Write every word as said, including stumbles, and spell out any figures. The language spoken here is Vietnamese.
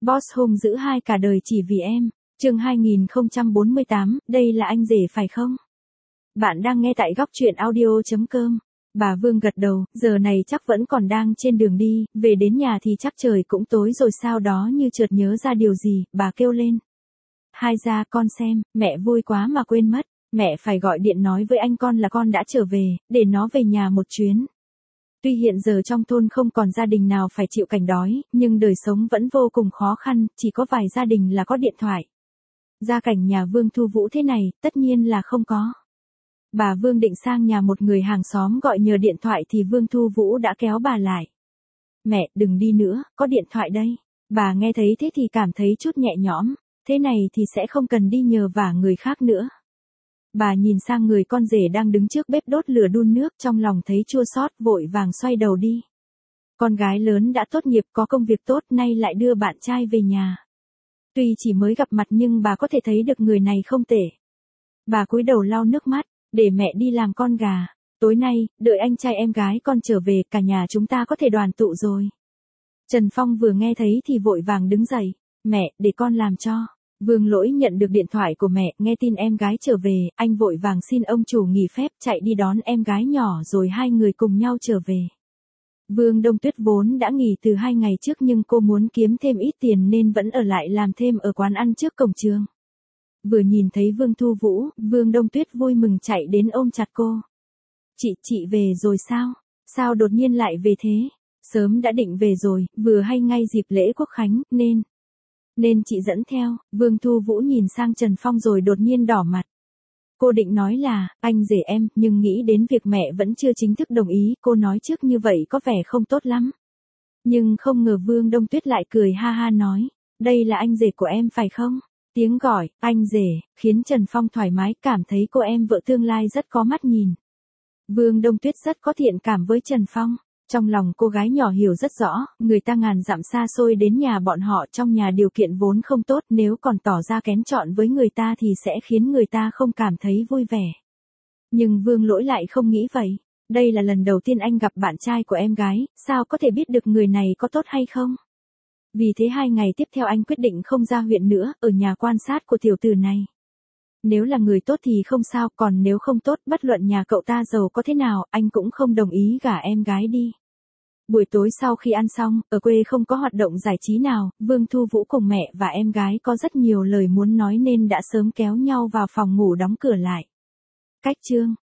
Boss hung dữ hai cả đời chỉ vì em. Chương hai nghìn không trăm bốn mươi tám, đây là anh rể phải không? Bạn đang nghe tại góc truyện audio chấm com. Bà Vương gật đầu, giờ này chắc vẫn còn đang trên đường đi, về đến nhà thì chắc trời cũng tối rồi, sau đó như chợt nhớ ra điều gì, bà kêu lên. Hai ra con xem, mẹ vui quá mà quên mất, mẹ phải gọi điện nói với anh con là con đã trở về, để nó về nhà một chuyến. Tuy hiện giờ trong thôn không còn gia đình nào phải chịu cảnh đói, nhưng đời sống vẫn vô cùng khó khăn, chỉ có vài gia đình là có điện thoại. Gia cảnh nhà Vương Thu Vũ thế này, tất nhiên là không có. Bà Vương định sang nhà một người hàng xóm gọi nhờ điện thoại thì Vương Thu Vũ đã kéo bà lại. Mẹ, đừng đi nữa, có điện thoại đây. Bà nghe thấy thế thì cảm thấy chút nhẹ nhõm, thế này thì sẽ không cần đi nhờ vả người khác nữa. Bà nhìn sang người con rể đang đứng trước bếp đốt lửa đun nước, trong lòng thấy chua xót, vội vàng xoay đầu đi. Con gái lớn đã tốt nghiệp, có công việc tốt, nay lại đưa bạn trai về nhà. Tuy chỉ mới gặp mặt nhưng bà có thể thấy được người này không tệ. Bà cúi đầu lau nước mắt, để mẹ đi làm con gà. Tối nay, đợi anh trai em gái con trở về, cả nhà chúng ta có thể đoàn tụ rồi. Trần Phong vừa nghe thấy thì vội vàng đứng dậy. Mẹ, để con làm cho. Vương Lỗi nhận được điện thoại của mẹ, nghe tin em gái trở về, anh vội vàng xin ông chủ nghỉ phép chạy đi đón em gái nhỏ rồi hai người cùng nhau trở về. Vương Đông Tuyết vốn đã nghỉ từ hai ngày trước nhưng cô muốn kiếm thêm ít tiền nên vẫn ở lại làm thêm ở quán ăn trước cổng trường. Vừa nhìn thấy Vương Thu Vũ, Vương Đông Tuyết vui mừng chạy đến ôm chặt cô. Chị, chị về rồi sao? Sao đột nhiên lại về thế? Sớm đã định về rồi, vừa hay ngay dịp lễ Quốc Khánh, nên... Nên chị dẫn theo. Vương Thu Vũ nhìn sang Trần Phong rồi đột nhiên đỏ mặt. Cô định nói là, anh rể em, nhưng nghĩ đến việc mẹ vẫn chưa chính thức đồng ý, cô nói trước như vậy có vẻ không tốt lắm. Nhưng không ngờ Vương Đông Tuyết lại cười ha ha nói, đây là anh rể của em phải không? Tiếng gọi, anh rể, khiến Trần Phong thoải mái, cảm thấy cô em vợ tương lai rất có mắt nhìn. Vương Đông Tuyết rất có thiện cảm với Trần Phong. Trong lòng cô gái nhỏ hiểu rất rõ, người ta ngàn dặm xa xôi đến nhà bọn họ, trong nhà điều kiện vốn không tốt, nếu còn tỏ ra kén chọn với người ta thì sẽ khiến người ta không cảm thấy vui vẻ. Nhưng Vương Lỗi lại không nghĩ vậy. Đây là lần đầu tiên anh gặp bạn trai của em gái, sao có thể biết được người này có tốt hay không? Vì thế hai ngày tiếp theo anh quyết định không ra huyện nữa, ở nhà quan sát của tiểu tử này. Nếu là người tốt thì không sao, còn nếu không tốt, bất luận nhà cậu ta giàu có thế nào, anh cũng không đồng ý gả em gái đi. Buổi tối sau khi ăn xong, ở quê không có hoạt động giải trí nào, Vương Thu Vũ cùng mẹ và em gái có rất nhiều lời muốn nói nên đã sớm kéo nhau vào phòng ngủ đóng cửa lại. Cách chương